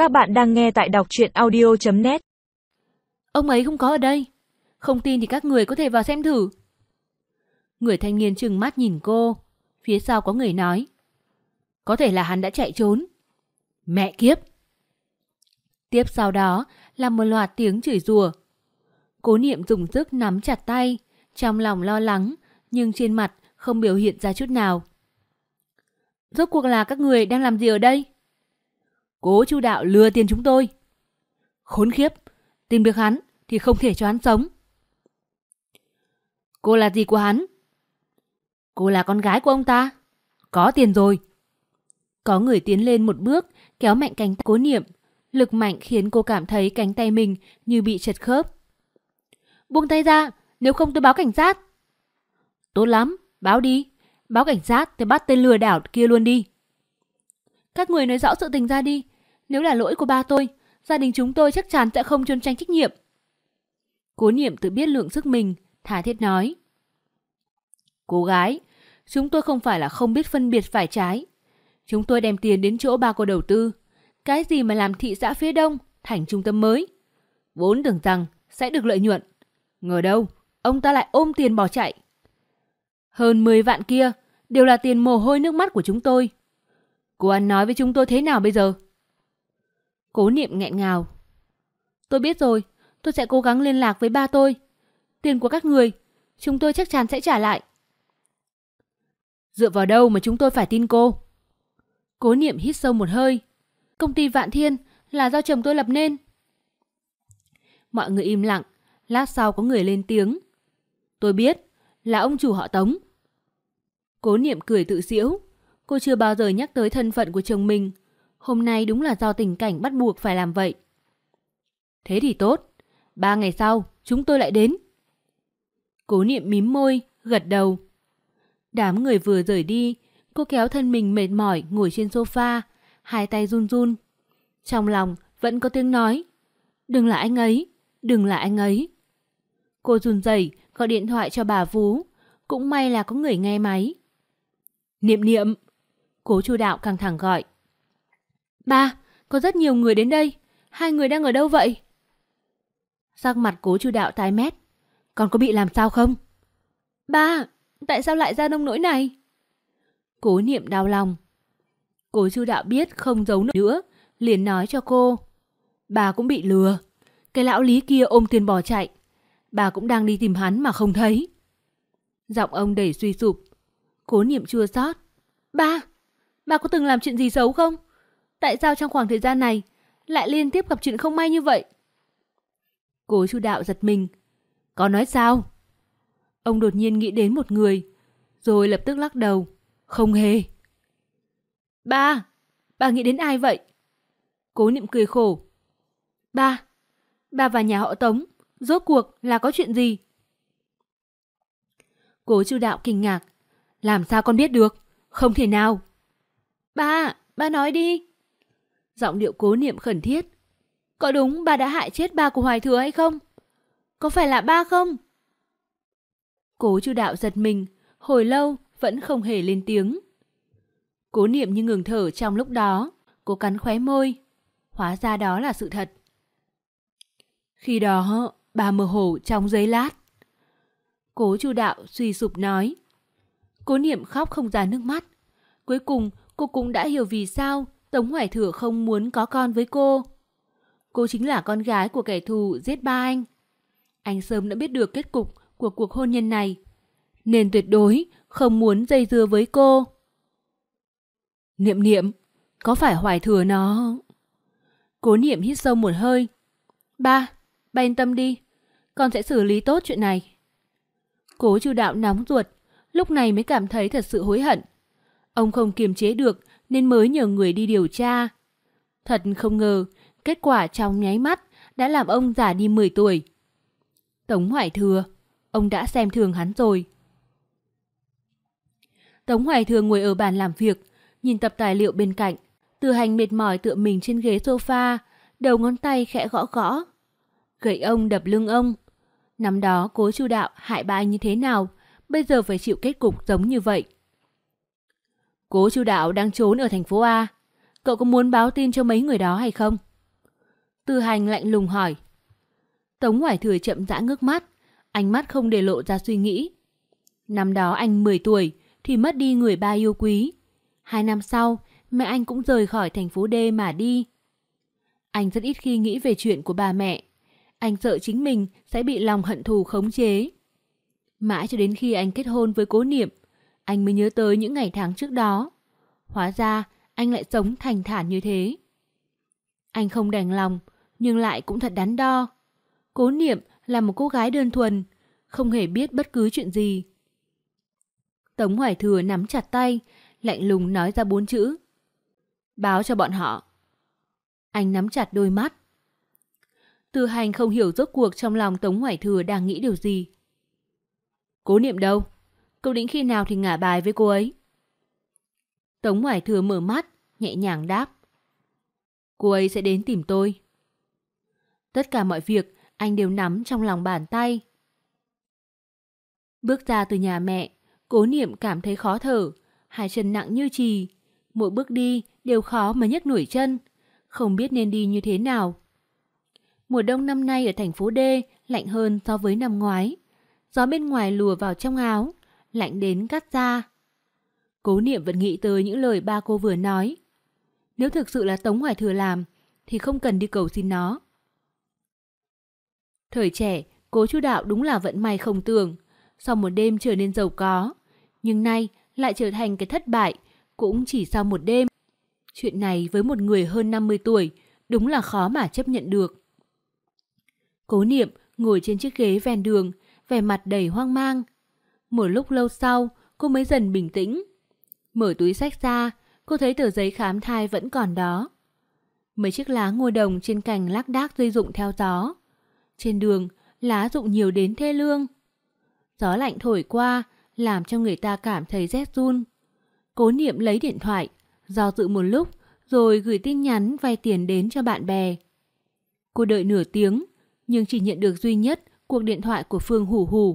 Các bạn đang nghe tại đọc truyện audio.net. Ông ấy không có ở đây. Không tin thì các người có thể vào xem thử. Người thanh niên trừng mắt nhìn cô. Phía sau có người nói: có thể là hắn đã chạy trốn. Mẹ kiếp! Tiếp sau đó là một loạt tiếng chửi rủa. Cố Niệm dùng sức nắm chặt tay, trong lòng lo lắng, nhưng trên mặt không biểu hiện ra chút nào. Rốt cuộc là các người đang làm gì ở đây? Cố Chu Đạo lừa tiền chúng tôi. Khốn khiếp, tìm được hắn thì không thể cho hắn sống. Cô là gì của hắn? Cô là con gái của ông ta. Có tiền rồi. Có người tiến lên một bước, kéo mạnh cánh tay Cố Niệm. Lực mạnh khiến cô cảm thấy cánh tay mình như bị chật khớp. Buông tay ra, nếu không tôi báo cảnh sát. Tốt lắm, báo đi. Báo cảnh sát thì bắt tên lừa đảo kia luôn đi. Các người nói rõ sự tình ra đi. Nếu là lỗi của ba tôi, gia đình chúng tôi chắc chắn sẽ không trốn tránh trách nhiệm. Cố Niệm tự biết lượng sức mình, tha thiết nói. Cô gái, chúng tôi không phải là không biết phân biệt phải trái. Chúng tôi đem tiền đến chỗ ba cô đầu tư. Cái gì mà làm thị xã phía đông thành trung tâm mới. Vốn tưởng rằng sẽ được lợi nhuận. Ngờ đâu, ông ta lại ôm tiền bỏ chạy. Hơn 10 vạn kia đều là tiền mồ hôi nước mắt của chúng tôi. Cô ăn nói với chúng tôi thế nào bây giờ? Cố Niệm nghẹn ngào. Tôi biết rồi, tôi sẽ cố gắng liên lạc với ba tôi. Tiền của các người, chúng tôi chắc chắn sẽ trả lại. Dựa vào đâu mà chúng tôi phải tin cô? Cố Niệm hít sâu một hơi. Công ty Vạn Thiên là do chồng tôi lập nên. Mọi người im lặng, lát sau có người lên tiếng. Tôi biết, là ông chủ họ Tống. Cố Niệm cười tự giễu. Cô chưa bao giờ nhắc tới thân phận của chồng mình. Hôm nay đúng là do tình cảnh bắt buộc phải làm vậy. Thế thì tốt. 3 ngày sau, chúng tôi lại đến. Cố Niệm mím môi, gật đầu. Đám người vừa rời đi, cô kéo thân mình mệt mỏi ngồi trên sofa, hai tay run run. Trong lòng vẫn có tiếng nói. Đừng là anh ấy, đừng là anh ấy. Cô run rẩy gọi điện thoại cho bà Vú. Cũng may là có người nghe máy. Niệm Niệm. Cố Chu Đạo căng thẳng gọi. Ba, có rất nhiều người đến đây. Hai người đang ở đâu vậy? Sắc mặt Cố Chu Đạo tái mét. Con có bị làm sao không? Ba, tại sao lại ra nông nỗi này? Cố Niệm đau lòng. Cố Chu Đạo biết không giấu nữa, liền nói cho cô. Bà cũng bị lừa. Cái lão Lý kia ôm tiền bỏ chạy. Bà cũng đang đi tìm hắn mà không thấy. Giọng ông đầy suy sụp. Cố Niệm chua xót. Ba có từng làm chuyện gì xấu không? Tại sao trong khoảng thời gian này lại liên tiếp gặp chuyện không may như vậy? Cố Chu Đạo giật mình. Có nói sao? Ông đột nhiên nghĩ đến một người, rồi lập tức lắc đầu. Không hề. Ba nghĩ đến ai vậy? Cố Niệm cười khổ. Ba và nhà họ Tống, rốt cuộc là có chuyện gì? Cố Chu Đạo kinh ngạc. Làm sao con biết được? Không thể nào. Ba nói đi. Giọng điệu Cố Niệm khẩn thiết. Có đúng ba đã hại chết ba của Hoài Thừa hay không? Có phải là ba không? Cố Chu Đạo giật mình, hồi lâu vẫn không hề lên tiếng. Cố Niệm như ngừng thở trong lúc đó. Cô cắn khóe môi. Hóa ra đó là sự thật. Khi đó bà mơ hồ trong giây lát. Cố Chu Đạo suy sụp nói. Cố Niệm khóc không ra nước mắt. Cuối cùng cô cũng đã hiểu vì sao Tống Hoài Thừa không muốn có con với cô. Cô chính là con gái của kẻ thù giết ba anh. Anh sớm đã biết được kết cục của cuộc hôn nhân này, nên tuyệt đối không muốn dây dưa với cô. Niệm, có phải Hoài Thừa nó... Cố Niệm hít sâu một hơi. Ba yên tâm đi, con sẽ xử lý tốt chuyện này. Cố Chu Đạo nóng ruột, lúc này mới cảm thấy thật sự hối hận. Ông không kiềm chế được nên mới nhờ người đi điều tra. Thật không ngờ, kết quả trong nháy mắt đã làm ông già đi 10 tuổi. Tống Hoài Thừa, ông đã xem thường hắn rồi. Tống Hoài Thừa ngồi ở bàn làm việc, nhìn tập tài liệu bên cạnh. Từ Hành mệt mỏi tựa mình trên ghế sofa, đầu ngón tay khẽ gõ gõ. Gậy ông đập lưng ông. Năm đó Cố Chu Đạo hại ba anh như thế nào, bây giờ phải chịu kết cục giống như vậy. Cố Chu Đạo đang trốn ở thành phố A. Cậu có muốn báo tin cho mấy người đó hay không? Từ Hành lạnh lùng hỏi. Tống Hoài Thừa chậm rãi ngước mắt, ánh mắt không để lộ ra suy nghĩ. Năm đó anh 10 tuổi thì mất đi người ba yêu quý. 2 năm sau, mẹ anh cũng rời khỏi thành phố D mà đi. Anh rất ít khi nghĩ về chuyện của bà mẹ. Anh sợ chính mình sẽ bị lòng hận thù khống chế. Mãi cho đến khi anh kết hôn với Cố Niệm, anh mới nhớ tới những ngày tháng trước đó. Hóa ra, anh lại sống thành thản như thế. Anh không đành lòng, nhưng lại cũng thật đắn đo. Cố Niệm là một cô gái đơn thuần, không hề biết bất cứ chuyện gì. Tống Hoài Thừa nắm chặt tay, lạnh lùng nói ra 4 chữ. Báo cho bọn họ. Anh nắm chặt đôi mắt. Từ Hành không hiểu rốt cuộc trong lòng Tống Hoài Thừa đang nghĩ điều gì. Cố Niệm đâu? Cậu định khi nào thì ngả bài với cô ấy? Tống Hoài Thừa mở mắt, nhẹ nhàng đáp. Cô ấy sẽ đến tìm tôi. Tất cả mọi việc anh đều nắm trong lòng bàn tay. Bước ra từ nhà mẹ, Cố Niệm cảm thấy khó thở, hai chân nặng như chì. Mỗi bước đi đều khó mà nhấc nổi chân, không biết nên đi như thế nào. Mùa đông năm nay ở thành phố D lạnh hơn so với năm ngoái. Gió bên ngoài lùa vào trong áo, lạnh đến cắt da. Cố Niệm vẫn nghĩ tới những lời ba cô vừa nói. Nếu thực sự là Tống Hoài Thừa làm, thì không cần đi cầu xin nó. Thời trẻ, Cố Chu Đạo đúng là vận may không tưởng. Sau một đêm trở nên giàu có, nhưng nay lại trở thành cái thất bại, cũng chỉ sau một đêm. Chuyện này với một người hơn 50 tuổi, đúng là khó mà chấp nhận được. Cố Niệm ngồi trên chiếc ghế ven đường, vẻ mặt đầy hoang mang. Một lúc lâu sau, cô mới dần bình tĩnh. Mở túi xách ra, cô thấy tờ giấy khám thai vẫn còn đó. Mấy chiếc lá ngô đồng trên cành lác đác rơi rụng theo gió. Trên đường, lá rụng nhiều đến thê lương. Gió lạnh thổi qua, làm cho người ta cảm thấy rét run. Cố Niệm lấy điện thoại, do dự một lúc, rồi gửi tin nhắn vay tiền đến cho bạn bè. Cô đợi nửa tiếng, nhưng chỉ nhận được duy nhất cuộc điện thoại của Phương Hủ Hủ.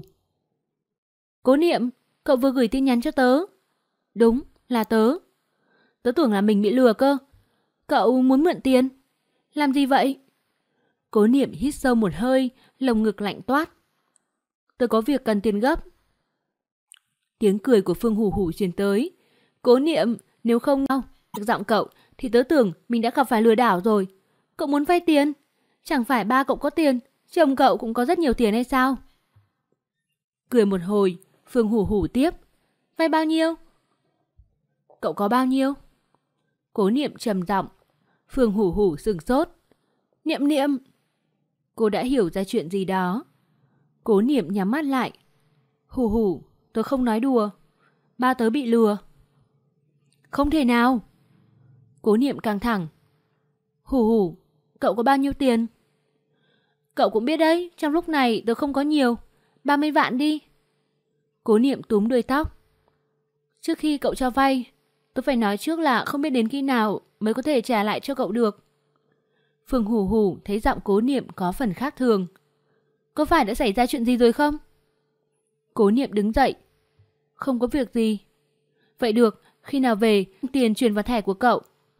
Cố Niệm, cậu vừa gửi tin nhắn cho tớ. Đúng, là tớ. Tớ tưởng là mình bị lừa cơ. Cậu muốn mượn tiền? Làm gì vậy? Cố Niệm hít sâu một hơi, lồng ngực lạnh toát. Tớ có việc cần tiền gấp. Tiếng cười của Phương Hủ Hủ truyền tới. Cố Niệm, nếu không được giọng cậu thì tớ tưởng mình đã gặp phải lừa đảo rồi. Cậu muốn vay tiền? Chẳng phải ba cậu có tiền, chồng cậu cũng có rất nhiều tiền hay sao? Cười một hồi, Phương Hủ Hủ tiếp. Vay bao nhiêu? Cậu có bao nhiêu? Cố Niệm trầm giọng. Phương Hủ Hủ sửng sốt. Niệm Niệm. Cô đã hiểu ra chuyện gì đó. Cố Niệm nhắm mắt lại. Hủ Hủ, tớ không nói đùa. Ba tớ bị lừa. Không thể nào. Cố Niệm căng thẳng. Hủ Hủ, cậu có bao nhiêu tiền? Cậu cũng biết đấy, trong lúc này tớ không có nhiều. 30 vạn đi. Cố Niệm túm đuôi tóc. Trước khi cậu cho vay, tớ phải nói trước là không biết đến khi nào mới có thể trả lại cho cậu được. Phương Hủ Hủ thấy giọng Cố Niệm có phần khác thường. Có phải đã xảy ra chuyện gì rồi không? Cố Niệm đứng dậy. Không có việc gì. Vậy được, khi nào về, tiền chuyển vào thẻ của cậu.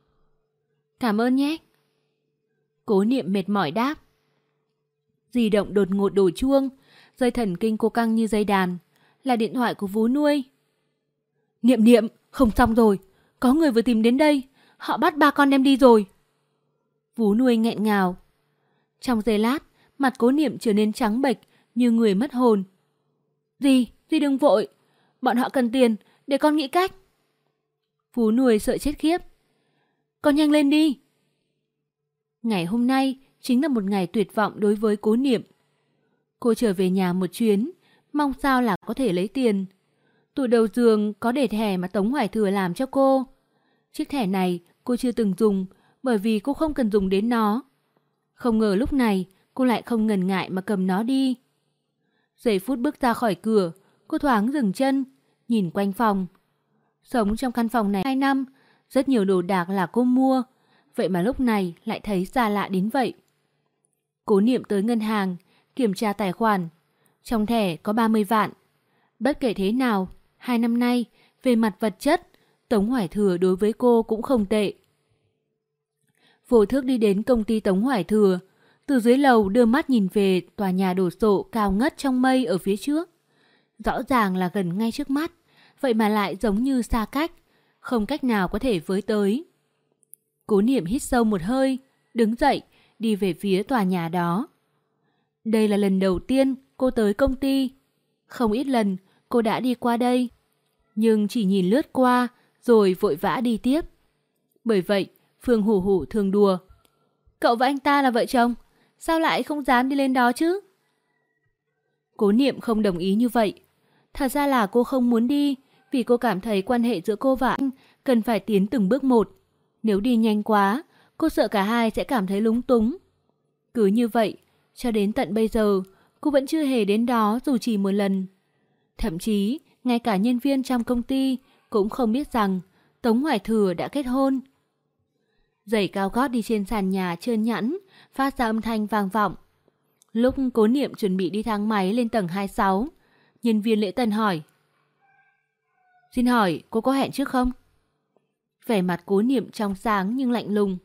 Cảm ơn nhé. Cố Niệm mệt mỏi đáp. Di động đột ngột đổ chuông, dây thần kinh cô căng như dây đàn. Là điện thoại của vú nuôi. Niệm Niệm, không xong rồi. Có người vừa tìm đến đây. Họ bắt ba con đem đi rồi. Vú nuôi nghẹn ngào. Trong giây lát, mặt Cố Niệm trở nên trắng bệch như người mất hồn. Dì đừng vội. Bọn họ cần tiền, để con nghĩ cách. Vú nuôi sợ chết khiếp. Con nhanh lên đi. Ngày hôm nay chính là một ngày tuyệt vọng đối với Cố Niệm. Cô trở về nhà một chuyến, mong sao là có thể lấy tiền. Tủ đầu giường có để thẻ mà Tống Hoài Thừa làm cho cô. Chiếc thẻ này cô chưa từng dùng, bởi vì cô không cần dùng đến nó. Không ngờ lúc này cô lại không ngần ngại mà cầm nó đi. Giây phút bước ra khỏi cửa, cô thoáng dừng chân, nhìn quanh phòng. Sống trong căn phòng này 2 năm, rất nhiều đồ đạc là cô mua, vậy mà lúc này lại thấy xa lạ đến vậy. Cố Niệm tới ngân hàng, kiểm tra tài khoản. Trong thẻ có 30 vạn. Bất kể thế nào, 2 năm nay, về mặt vật chất, Tống Hoài Thừa đối với cô cũng không tệ. Vô thức đi đến công ty Tống Hoài Thừa, từ dưới lầu đưa mắt nhìn về tòa nhà đổ sộ cao ngất trong mây ở phía trước. Rõ ràng là gần ngay trước mắt, vậy mà lại giống như xa cách, không cách nào có thể với tới. Cố Niệm hít sâu một hơi, đứng dậy, đi về phía tòa nhà đó. Đây là lần đầu tiên cô tới công ty. Không ít lần cô đã đi qua đây, nhưng chỉ nhìn lướt qua rồi vội vã đi tiếp. Bởi vậy, Phương Hủ Hủ thường đùa: cậu và anh ta là vợ chồng, sao lại không dám đi lên đó chứ? Cố Niệm không đồng ý như vậy. Thật ra là cô không muốn đi, vì cô cảm thấy quan hệ giữa cô và anh cần phải tiến từng bước một. Nếu đi nhanh quá, cô sợ cả hai sẽ cảm thấy lúng túng. Cứ như vậy, cho đến tận bây giờ, cô vẫn chưa hề đến đó dù chỉ một lần. Thậm chí, ngay cả nhân viên trong công ty cũng không biết rằng Tống Hoài Thừa đã kết hôn. Giày cao gót đi trên sàn nhà trơn nhẵn, phát ra âm thanh vang vọng. Lúc Cố Niệm chuẩn bị đi thang máy lên tầng 26, nhân viên lễ tân hỏi: xin hỏi cô có hẹn trước không? Vẻ mặt Cố Niệm trong sáng nhưng lạnh lùng: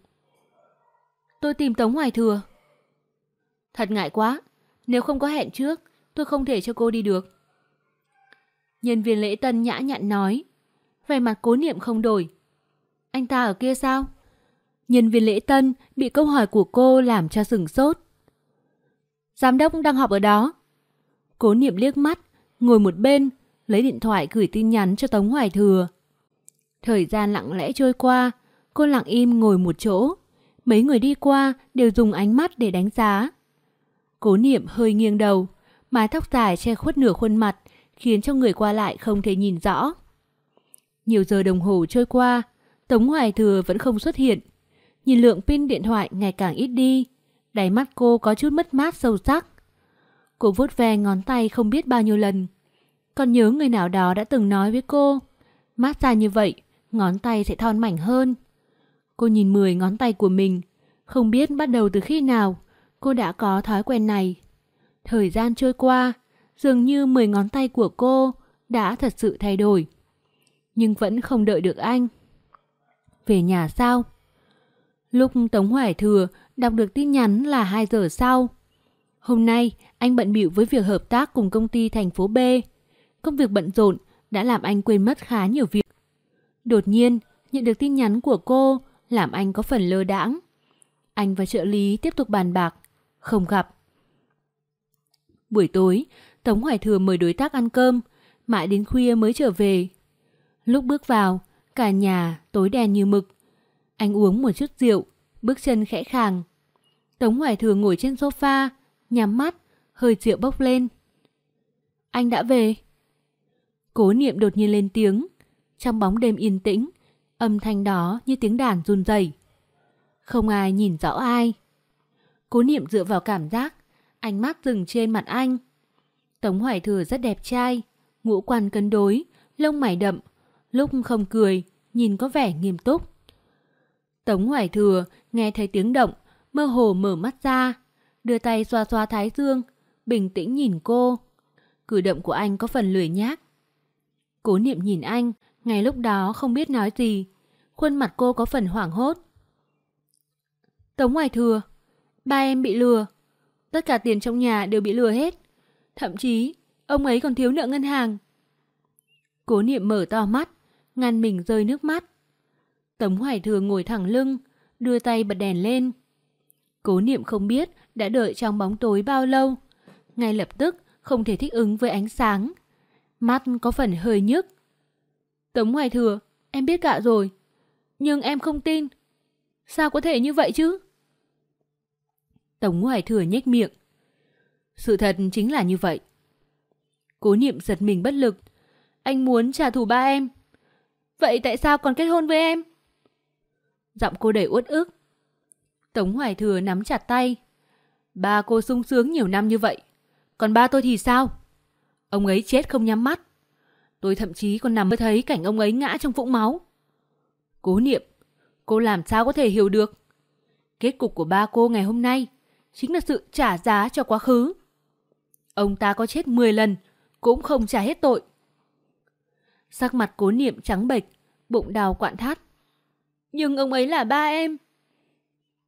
tôi tìm Tống Hoài Thừa. Thật ngại quá, nếu không có hẹn trước, tôi không thể cho cô đi được. Nhân viên lễ tân nhã nhặn nói. Vẻ mặt Cố Niệm không đổi. Anh ta ở kia sao? Nhân viên lễ tân bị câu hỏi của cô làm cho sửng sốt. Giám đốc đang họp ở đó. Cố Niệm liếc mắt, ngồi một bên, lấy điện thoại gửi tin nhắn cho Tống Hoài Thừa. Thời gian lặng lẽ trôi qua, cô lặng im ngồi một chỗ. Mấy người đi qua đều dùng ánh mắt để đánh giá. Cố Niệm hơi nghiêng đầu, mái tóc dài che khuất nửa khuôn mặt, khiến cho người qua lại không thể nhìn rõ. Nhiều giờ đồng hồ trôi qua, Tống Hoài Thừa vẫn không xuất hiện. Nhìn lượng pin điện thoại ngày càng ít đi, đáy mắt cô có chút mất mát sâu sắc. Cô vuốt ve ngón tay không biết bao nhiêu lần. Còn nhớ người nào đó đã từng nói với cô, mát xa như vậy, ngón tay sẽ thon mảnh hơn. Cô nhìn 10 ngón tay của mình, không biết bắt đầu từ khi nào cô đã có thói quen này. Thời gian trôi qua, dường như 10 ngón tay của cô đã thật sự thay đổi. Nhưng vẫn không đợi được anh. Về nhà sao? Lúc Tống Hoài Thừa đọc được tin nhắn là 2 giờ sau. Hôm nay anh bận bịu với việc hợp tác cùng công ty thành phố B. Công việc bận rộn đã làm anh quên mất khá nhiều việc. Đột nhiên nhận được tin nhắn của cô làm anh có phần lơ đãng. Anh và trợ lý tiếp tục bàn bạc, không gặp. Buổi tối, Tống Hoài Thừa mời đối tác ăn cơm, mãi đến khuya mới trở về. Lúc bước vào, cả nhà tối đen như mực. Anh uống một chút rượu, bước chân khẽ khàng. Tống Hoài Thừa ngồi trên sofa, nhắm mắt, hơi rượu bốc lên. Anh đã về. Cố Niệm đột nhiên lên tiếng. Trong bóng đêm yên tĩnh, âm thanh đó như tiếng đàn run rẩy. Không ai nhìn rõ ai. Cố Niệm dựa vào cảm giác, ánh mắt dừng trên mặt anh. Tống Hoài Thừa rất đẹp trai, ngũ quan cân đối, lông mày đậm, lúc không cười, nhìn có vẻ nghiêm túc. Tống Hoài Thừa nghe thấy tiếng động, mơ hồ mở mắt ra, đưa tay xoa xoa thái dương, bình tĩnh nhìn cô. Cử động của anh có phần lười nhác. Cố Niệm nhìn anh, ngay lúc đó không biết nói gì. Khuôn mặt cô có phần hoảng hốt. Tống Hoài Thừa, ba em bị lừa. Tất cả tiền trong nhà đều bị lừa hết. Thậm chí, ông ấy còn thiếu nợ ngân hàng. Cố Niệm mở to mắt, ngăn mình rơi nước mắt. Tống Hoài Thừa ngồi thẳng lưng, đưa tay bật đèn lên. Cố Niệm không biết đã đợi trong bóng tối bao lâu. Ngay lập tức không thể thích ứng với ánh sáng. Mắt có phần hơi nhức. Tống Hoài Thừa, em biết cả rồi. Nhưng em không tin. Sao có thể như vậy chứ? Tống Hoài Thừa nhếch miệng. Sự thật chính là như vậy. Cố Niệm giật mình bất lực. Anh muốn trả thù ba em. Vậy tại sao còn kết hôn với em? Giọng cô đầy uất ức. Tống Hoài Thừa nắm chặt tay. Ba cô sung sướng nhiều năm như vậy. Còn ba tôi thì sao? Ông ấy chết không nhắm mắt. Tôi thậm chí còn nằm mơ thấy cảnh ông ấy ngã trong vũng máu. Cố Niệm, cô làm sao có thể hiểu được? Kết cục của ba cô ngày hôm nay chính là sự trả giá cho quá khứ. Ông ta có chết 10 lần cũng không trả hết tội. Sắc mặt Cố Niệm trắng bệch, bụng đau quặn thắt. Nhưng ông ấy là ba em.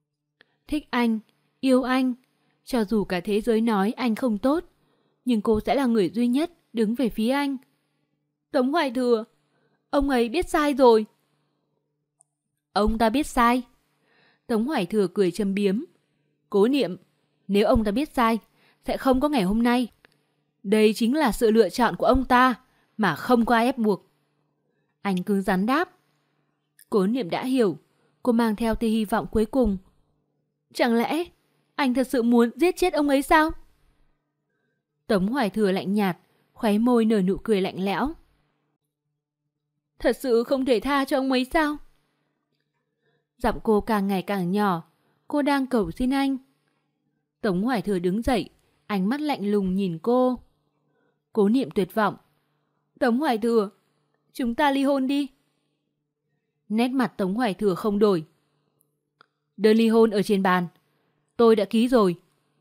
thích anh, yêu anh. Cho dù cả thế giới nói anh không tốt, nhưng cô sẽ là người duy nhất đứng về phía anh. Tống Hoài Thừa, ông ấy biết sai rồi. Ông ta biết sai? Tống Hoài Thừa cười châm biếm. Cố Niệm, nếu ông ta biết sai, sẽ không có ngày hôm nay. Đây chính là sự lựa chọn của ông ta, mà không có ai ép buộc. Anh cứng rắn đáp. Cố Niệm đã hiểu, cô mang theo tia hy vọng cuối cùng. Chẳng lẽ anh thật sự muốn giết chết ông ấy sao? Tống Hoài Thừa lạnh nhạt, khóe môi nở nụ cười lạnh lẽo. Thật sự không thể tha cho ông ấy sao? Giọng cô càng ngày càng nhỏ, cô đang cầu xin anh. Tống Hoài Thừa đứng dậy, ánh mắt lạnh lùng nhìn cô. Cố Niệm tuyệt vọng. Tống Hoài Thừa, chúng ta ly hôn đi. Nét mặt Tống Hoài Thừa không đổi. Đơn ly hôn ở trên bàn, tôi đã ký rồi.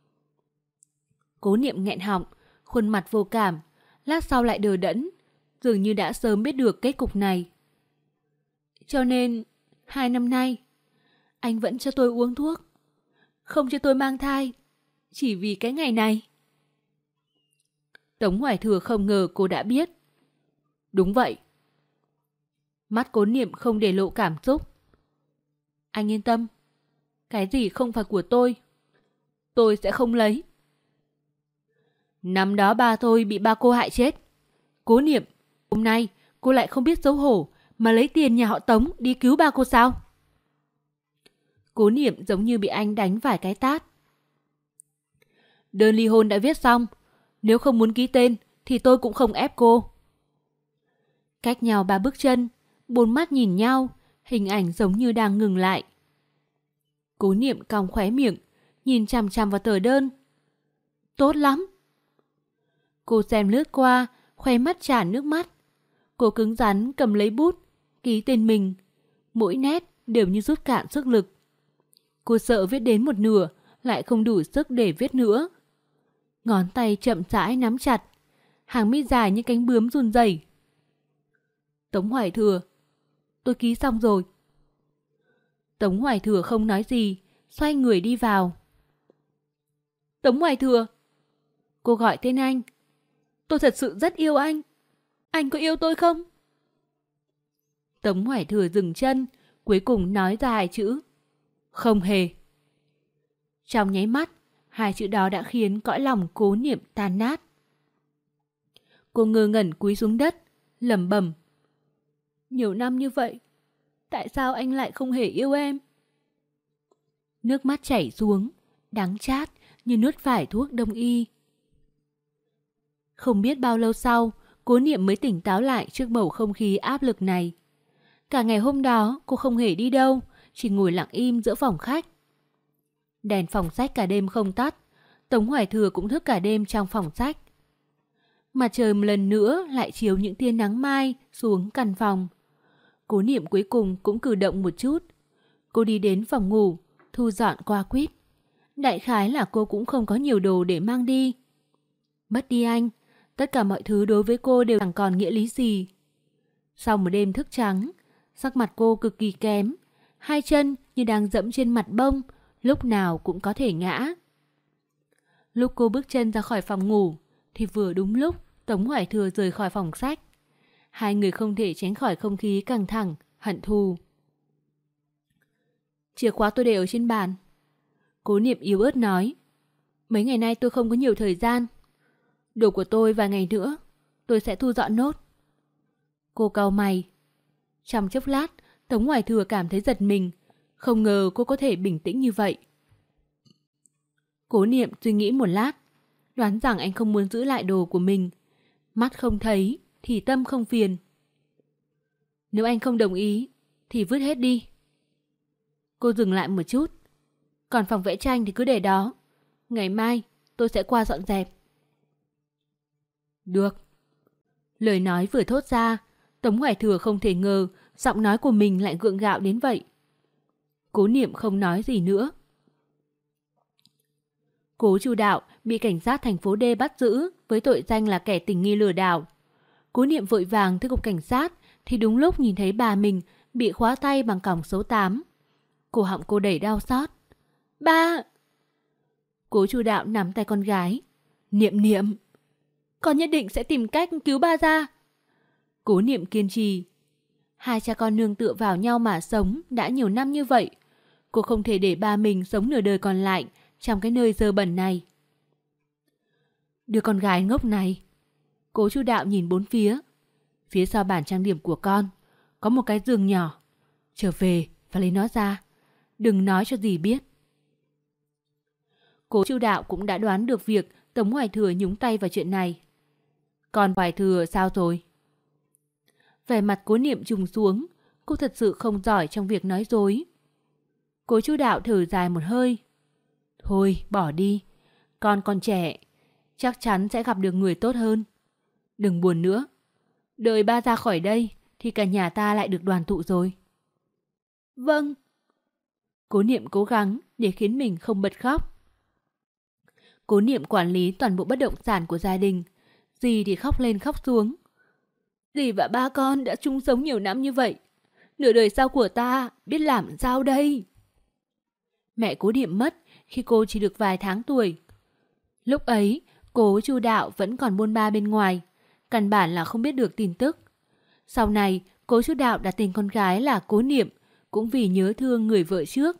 Cố Niệm nghẹn họng, khuôn mặt vô cảm, lát sau lại đờ đẫn, dường như đã sớm biết được kết cục này. Cho nên, 2 năm nay, anh vẫn cho tôi uống thuốc, không cho tôi mang thai, chỉ vì cái ngày này. Tống Hoài Thừa không ngờ cô đã biết. Đúng vậy. Mắt Cố Niệm không để lộ cảm xúc. Anh yên tâm, cái gì không phải của tôi sẽ không lấy. Năm đó ba tôi bị ba cô hại chết. Cố Niệm, hôm nay cô lại không biết xấu hổ mà lấy tiền nhà họ Tống đi cứu ba cô sao? Cố Niệm giống như bị anh đánh vài cái tát. Đơn ly hôn đã viết xong, nếu không muốn ký tên thì tôi cũng không ép cô. Cách nhau 3 bước chân, 4 mắt nhìn nhau, hình ảnh giống như đang ngừng lại. Cố Niệm cong khóe miệng, nhìn chằm chằm vào tờ đơn. Tốt lắm. Cô xem lướt qua, khóe mắt tràn nước mắt. Cô cứng rắn cầm lấy bút, ký tên mình. Mỗi nét đều như rút cạn sức lực. Cô sợ viết đến một nửa, lại không đủ sức để viết nữa. Ngón tay chậm rãi nắm chặt, hàng mi dài như cánh bướm run rẩy. Tống Hoài Thừa, tôi ký xong rồi. Tống Hoài Thừa không nói gì, xoay người đi vào. Tống Hoài Thừa, cô gọi tên anh. Tôi thật sự rất yêu anh. Anh có yêu tôi không? Tống Hoài Thừa dừng chân, cuối cùng nói ra 2 chữ. Không hề. Trong nháy mắt, 2 chữ đó đã khiến cõi lòng Cố Niệm tan nát. Cô ngơ ngẩn cúi xuống đất, lẩm bẩm. Nhiều năm như vậy, tại sao anh lại không hề yêu em? Nước mắt chảy xuống, đắng chát như nuốt phải thuốc đông y. Không biết bao lâu sau, Cố Niệm mới tỉnh táo lại trước bầu không khí áp lực này. Cả ngày hôm đó, cô không hề đi đâu, chỉ ngồi lặng im giữa phòng khách. Đèn phòng sách cả đêm không tắt, Tống Hoài Thừa cũng thức cả đêm trong phòng sách. Mặt trời một lần nữa lại chiếu những tia nắng mai xuống căn phòng. Cố Niệm cuối cùng cũng cử động một chút. Cô đi đến phòng ngủ, thu dọn qua quýt. Đại khái là cô cũng không có nhiều đồ để mang đi. Mất đi anh, tất cả mọi thứ đối với cô đều chẳng còn nghĩa lý gì. Sau một đêm thức trắng, sắc mặt cô cực kỳ kém. 2 chân như đang dẫm trên mặt bông, lúc nào cũng có thể ngã. Lúc cô bước chân ra khỏi phòng ngủ, thì vừa đúng lúc Tống Hoài Thừa rời khỏi phòng sách. 2 người không thể tránh khỏi không khí căng thẳng, hận thù. Chìa khóa tôi để ở trên bàn. Cố Niệm yếu ớt nói. Mấy ngày nay tôi không có nhiều thời gian. Đồ của tôi vài ngày nữa, tôi sẽ thu dọn nốt. Cô cau mày. Trong chốc lát, Tống Hoài Thừa cảm thấy giật mình. Không ngờ cô có thể bình tĩnh như vậy. Cố Niệm suy nghĩ một lát, đoán rằng anh không muốn giữ lại đồ của mình. Mắt không thấy, thì tâm không phiền. Nếu anh không đồng ý, thì vứt hết đi. Cô dừng lại một chút. Còn phòng vẽ tranh thì cứ để đó. Ngày mai tôi sẽ qua dọn dẹp. Được. Lời nói vừa thốt ra, Tống Hoài Thừa không thể ngờ giọng nói của mình lại gượng gạo đến vậy. Cố Niệm không nói gì nữa. Cố Chu Đạo bị cảnh sát thành phố D bắt giữ với tội danh là kẻ tình nghi lừa đảo. Cố Niệm vội vàng tới cục cảnh sát thì đúng lúc nhìn thấy bà mình bị khóa tay bằng còng số 8. Cổ họng cô đầy đau xót. Ba! Cố Chu Đạo nắm tay con gái. Niệm Niệm, con nhất định sẽ tìm cách cứu ba ra. Cố Niệm kiên trì. Hai cha con nương tựa vào nhau mà sống đã nhiều năm như vậy. Cô không thể để ba mình sống nửa đời còn lại trong cái nơi dơ bẩn này. Đứa con gái ngốc này. Cố Chu Đạo nhìn bốn phía. Phía sau bàn trang điểm của con có một cái giường nhỏ. Trở về và lấy nó ra. Đừng nói cho dì biết. Cố Chu Đạo cũng đã đoán được việc Tống Hoài Thừa nhúng tay vào chuyện này. Còn Hoài Thừa sao rồi? Vẻ mặt Cố Niệm trùng xuống. Cô thật sự không giỏi trong việc nói dối. Cố Chu Đạo thở dài một hơi. Thôi bỏ đi. Con còn trẻ, chắc chắn sẽ gặp được người tốt hơn. Đừng buồn nữa. Đợi ba ra khỏi đây thì cả nhà ta lại được đoàn tụ rồi. Vâng. Cố Niệm cố gắng để khiến mình không bật khóc. Cố Niệm quản lý toàn bộ bất động sản của gia đình. Dì thì khóc lên khóc xuống. Dì và ba con đã chung sống nhiều năm như vậy. Nửa đời sau của ta biết làm sao đây? Mẹ Cố Niệm mất khi cô chỉ được vài tháng tuổi. Lúc ấy, Cố Chu Đạo vẫn còn buôn ba bên ngoài, căn bản là không biết được tin tức. Sau này, Cố Chu Đạo đặt tên con gái là Cố Niệm, cũng vì nhớ thương người vợ trước.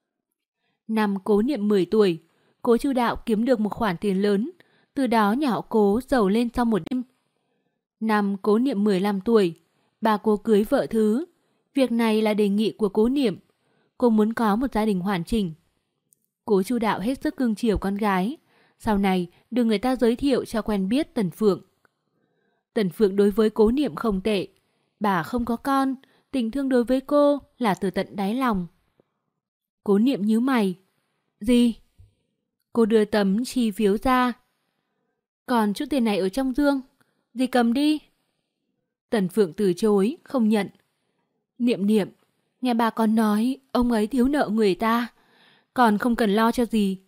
Năm Cố Niệm 10 tuổi, Cố Chu Đạo kiếm được một khoản tiền lớn, từ đó nhà họ Cố giàu lên sau một đêm. Năm Cố Niệm 15 tuổi, bà cô cưới vợ thứ. Việc này là đề nghị của Cố Niệm. Cô muốn có một gia đình hoàn chỉnh. Cố Chu Đạo hết sức cưng chiều con gái. Sau này được người ta giới thiệu cho quen biết Tần Phượng. Tần Phượng đối với Cố Niệm không tệ. Bà không có con, tình thương đối với cô là từ tận đáy lòng. Cố Niệm nhíu mày. Gì? Cô đưa tấm chi phiếu ra. Còn chút tiền này ở trong dương, dì cầm đi. Tần Phượng từ chối, không nhận. Niệm Niệm, nghe bà con nói ông ấy thiếu nợ người ta, còn không cần lo cho gì.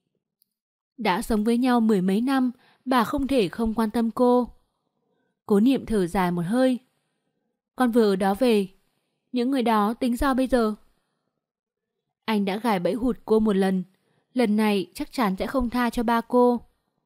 Đã sống với nhau 10 mấy năm, bà không thể không quan tâm cô. Cố Niệm thở dài một hơi. Con vừa ở đó về, những người đó tính sao bây giờ? Anh đã gài bẫy hụt cô một lần, lần này chắc chắn sẽ không tha cho ba cô.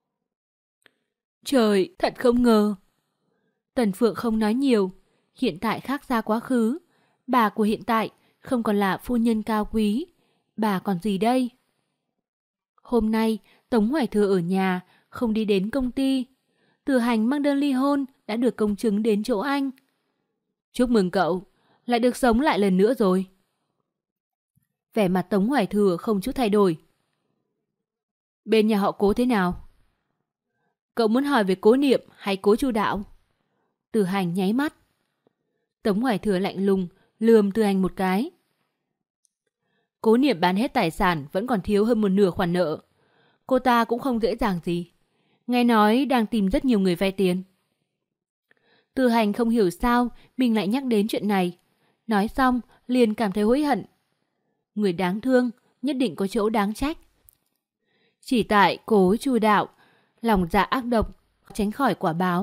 Trời, thật không ngờ. Tần Phượng không nói nhiều, hiện tại khác xa quá khứ. Bà của hiện tại không còn là phu nhân cao quý, bà còn gì đây? Hôm nay Tống Hoài Thừa ở nhà, không đi đến công ty. Từ Hành mang đơn ly hôn đã được công chứng đến chỗ anh. Chúc mừng cậu, lại được sống lại lần nữa rồi. Vẻ mặt Tống Hoài Thừa không chút thay đổi. Bên nhà họ Cố thế nào? Cậu muốn hỏi về Cố Niệm hay Cố Chu Đạo? Từ Hành nháy mắt. Tống Hoài Thừa lạnh lùng lườm Từ Hành một cái. Cố Niệm bán hết tài sản vẫn còn thiếu hơn một nửa khoản nợ. Cô ta cũng không dễ dàng gì. Nghe nói đang tìm rất nhiều người vay tiền. Từ Hành không hiểu sao mình lại nhắc đến chuyện này. Nói xong liền cảm thấy hối hận. Người đáng thương nhất định có chỗ đáng trách. Chỉ tại Cố Chu Đạo lòng dạ ác độc, tránh khỏi quả báo.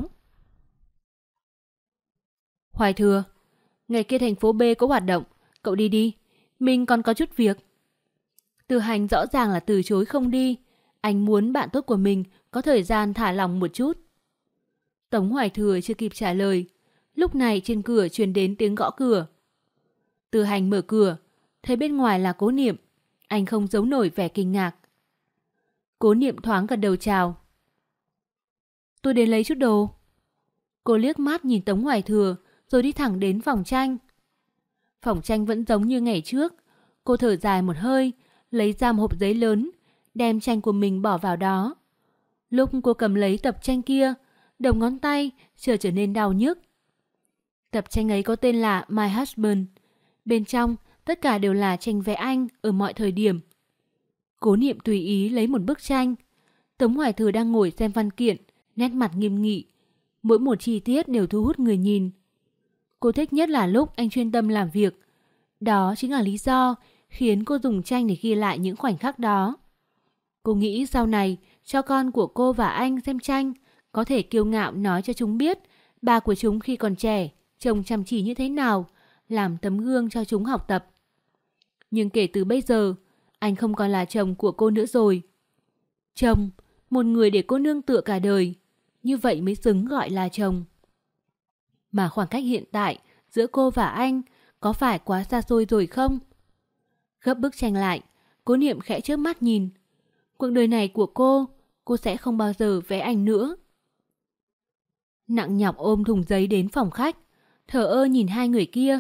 Hoài Thừa, ngày kia thành phố B có hoạt động, cậu đi đi, mình còn có chút việc. Từ Hành rõ ràng là từ chối không đi. Anh muốn bạn tốt của mình có thời gian thả lòng một chút. Tống Hoài Thừa chưa kịp trả lời. Lúc này trên cửa truyền đến tiếng gõ cửa. Từ Hành mở cửa, thấy bên ngoài là Cố Niệm. Anh không giấu nổi vẻ kinh ngạc. Cố Niệm thoáng gật đầu chào. Tôi đến lấy chút đồ. Cô liếc mắt nhìn Tống Hoài Thừa rồi đi thẳng đến phòng tranh. Phòng tranh vẫn giống như ngày trước. Cô thở dài một hơi, lấy ra một hộp giấy lớn, đem tranh của mình bỏ vào đó. Lúc cô cầm lấy tập tranh kia, đầu ngón tay trở nên đau nhức. Tập tranh ấy có tên là My Husband. Bên trong tất cả đều là tranh vẽ anh ở mọi thời điểm. Cố Niệm tùy ý lấy một bức tranh. Tống Hoài Thừa đang ngồi xem văn kiện, nét mặt nghiêm nghị. Mỗi một chi tiết đều thu hút người nhìn. Cô thích nhất là lúc anh chuyên tâm làm việc. Đó chính là lý do khiến cô dùng tranh để ghi lại những khoảnh khắc đó. Cô nghĩ sau này cho con của cô và anh xem tranh, có thể kiêu ngạo nói cho chúng biết ba của chúng khi còn trẻ trông chăm chỉ như thế nào, làm tấm gương cho chúng học tập. Nhưng kể từ bây giờ, Anh không còn là chồng của cô nữa rồi. Chồng, một người để cô nương tựa cả đời, như vậy mới xứng gọi là chồng. Mà khoảng cách hiện tại giữa cô và anh có phải quá xa xôi rồi không? Gấp bức tranh lại, Cố Niệm khẽ chớp mắt nhìn. Cuộc đời này của cô sẽ không bao giờ vẽ anh nữa. Nặng nhọc ôm thùng giấy đến phòng khách, thờ ơ nhìn hai người kia.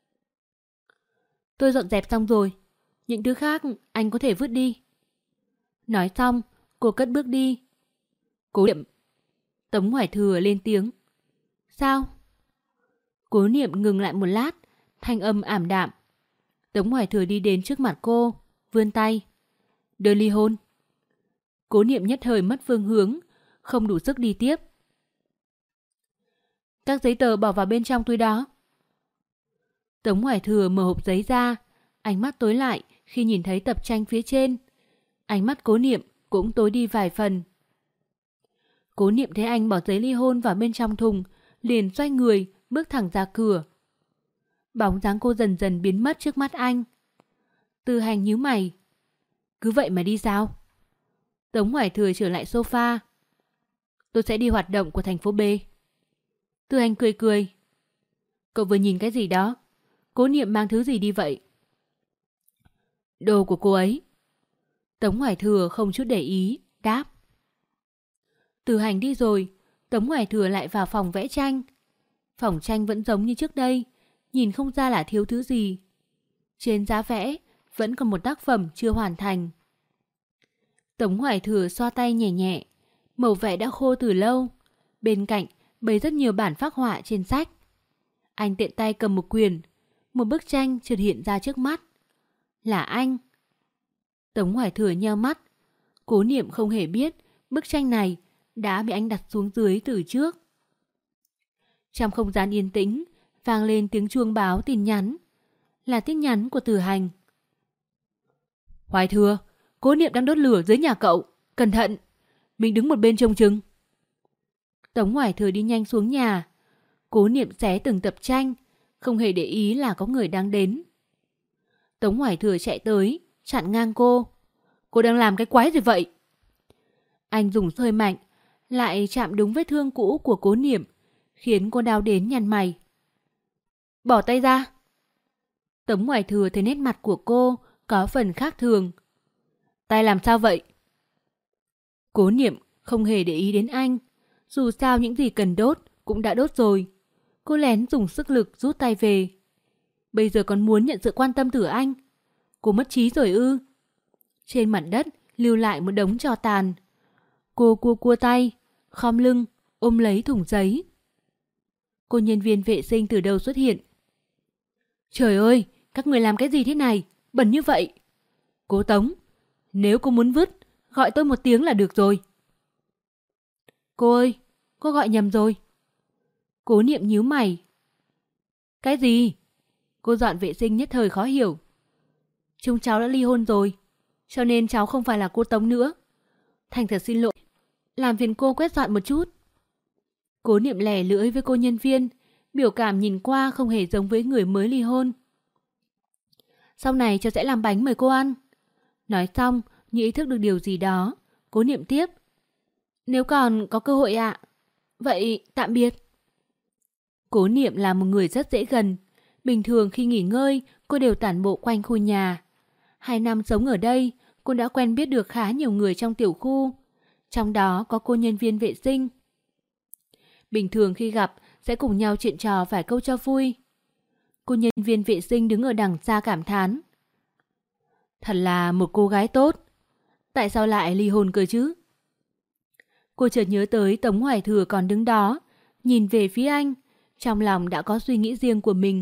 Tôi dọn dẹp xong rồi, những thứ khác anh có thể vứt đi. Nói xong, cô cất bước đi. Cố Niệm. Tống Hoài Thừa lên tiếng. Sao? Cố Niệm ngừng lại một lát, thanh âm ảm đạm. Tống Hoài Thừa đi đến trước mặt cô, vươn tay. Đơn ly hôn. Cố Niệm nhất thời mất phương hướng, không đủ sức đi tiếp. Các giấy tờ bỏ vào bên trong túi đó. Tống Hoài Thừa mở hộp giấy ra, ánh mắt tối lại khi nhìn thấy tập tranh phía trên. Ánh mắt Cố Niệm cũng tối đi vài phần. Cố Niệm thấy anh bỏ giấy ly hôn vào bên trong thùng, liền xoay người, bước thẳng ra cửa. Bóng dáng cô dần dần biến mất trước mắt anh. Tư Hành nhíu mày. Cứ vậy mà đi sao? Tống Hoài Thừa trở lại sofa. Tôi sẽ đi hoạt động của thành phố B. Tư Hành cười cười. Cậu vừa nhìn cái gì đó? Cố Niệm mang thứ gì đi vậy? Đồ của cô ấy. Tống Hoài Thừa không chút để ý, đáp. Tư Hành đi rồi, Tống Hoài Thừa lại vào phòng vẽ tranh. Phòng tranh vẫn giống như trước đây, nhìn không ra là thiếu thứ gì. Trên giá vẽ vẫn còn một tác phẩm chưa hoàn thành. Tống Hoài Thừa xoa tay nhẹ nhẹ, màu vẽ đã khô từ lâu. Bên cạnh bày rất nhiều bản phác họa trên sách. Anh tiện tay cầm một quyển, một bức tranh chợt hiện ra trước mắt. Là anh. Tống Hoài Thừa nheo mắt. Cố Niệm không hề biết bức tranh này đã bị anh đặt xuống dưới từ trước. Trong không gian yên tĩnh, vang lên tiếng chuông báo tin nhắn. Là tin nhắn của Từ Hành. Hoài Thừa, Cố Niệm đang đốt lửa dưới nhà cậu. Cẩn thận, mình đứng một bên trông chừng. Tống Hoài Thừa đi nhanh xuống nhà. Cố Niệm xé từng tập tranh, không hề để ý là có người đang đến. Tống Hoài Thừa chạy tới, chặn ngang cô. Cô đang làm cái quái gì vậy? Anh dùng hơi mạnh, lại chạm đúng vết thương cũ của Cố Niệm, khiến cô đau đến nhăn mày. Bỏ tay ra. Tống Hoài Thừa thấy nét mặt của cô có phần khác thường. Tay làm sao vậy? Cố Niệm không hề để ý đến anh. Dù sao những gì cần đốt cũng đã đốt rồi. Cô lén dùng sức lực rút tay về. Bây giờ còn muốn nhận sự quan tâm từ anh. Cô mất trí rồi ư? Trên mặt đất lưu lại một đống tro tàn. Cô cua tay, khom lưng, ôm lấy thùng giấy. Cô nhân viên vệ sinh từ đâu xuất hiện? Trời ơi, các người làm cái gì thế này? Bẩn như vậy. Cố Tống, nếu cô muốn vứt, gọi tôi một tiếng là được rồi. Cô ơi, cô gọi nhầm rồi. Cố Niệm nhíu mày. Cái gì? Cô dọn vệ sinh nhất thời khó hiểu. Chúng cháu đã ly hôn rồi, cho nên cháu không phải là cô Tống nữa. Thành thật xin lỗi, làm phiền cô quét dọn một chút. Cố Niệm lè lưỡi với cô nhân viên, biểu cảm nhìn qua không hề giống với người mới ly hôn. Sau này cháu sẽ làm bánh mời cô ăn. Nói xong, như ý thức được điều gì đó, Cố Niệm tiếp. Nếu còn có cơ hội ạ. Vậy tạm biệt. Cố Niệm là một người rất dễ gần. Bình thường khi nghỉ ngơi, cô đều tản bộ quanh khu nhà. 2 năm sống ở đây, cô đã quen biết được khá nhiều người trong tiểu khu. Trong đó có cô nhân viên vệ sinh. Bình thường khi gặp, sẽ cùng nhau chuyện trò vài câu cho vui. Cô nhân viên vệ sinh đứng ở đằng xa cảm thán. Thật là một cô gái tốt. Tại sao lại ly hôn cơ chứ? Cô chợt nhớ tới Tống Hoài Thừa còn đứng đó, nhìn về phía anh, trong lòng đã có suy nghĩ riêng của mình.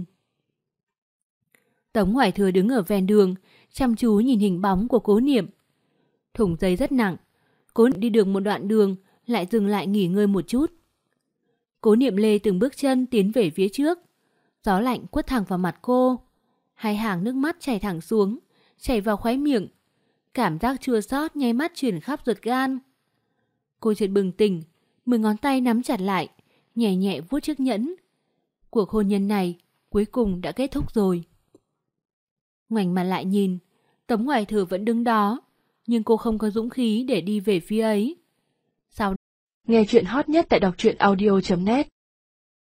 Tống Hoài Thừa đứng ở ven đường, chăm chú nhìn hình bóng của Cố Niệm. Thùng giấy rất nặng, Cố Niệm đi được một đoạn đường, lại dừng lại nghỉ ngơi một chút. Cố Niệm lê từng bước chân tiến về phía trước. Gió lạnh quất thẳng vào mặt cô. 2 hàng nước mắt chảy thẳng xuống, chảy vào khóe miệng. Cảm giác chua xót nháy mắt truyền khắp ruột gan. Cô chợt bừng tỉnh, 10 ngón tay nắm chặt lại, nhẹ nhẹ vuốt chiếc nhẫn. Cuộc hôn nhân này cuối cùng đã kết thúc rồi. Ngoảnh mặt lại nhìn, Tống Hoài Thừa vẫn đứng đó, nhưng cô không có dũng khí để đi về phía ấy. Sau nghe chuyện hot nhất tại đọc truyện audio.net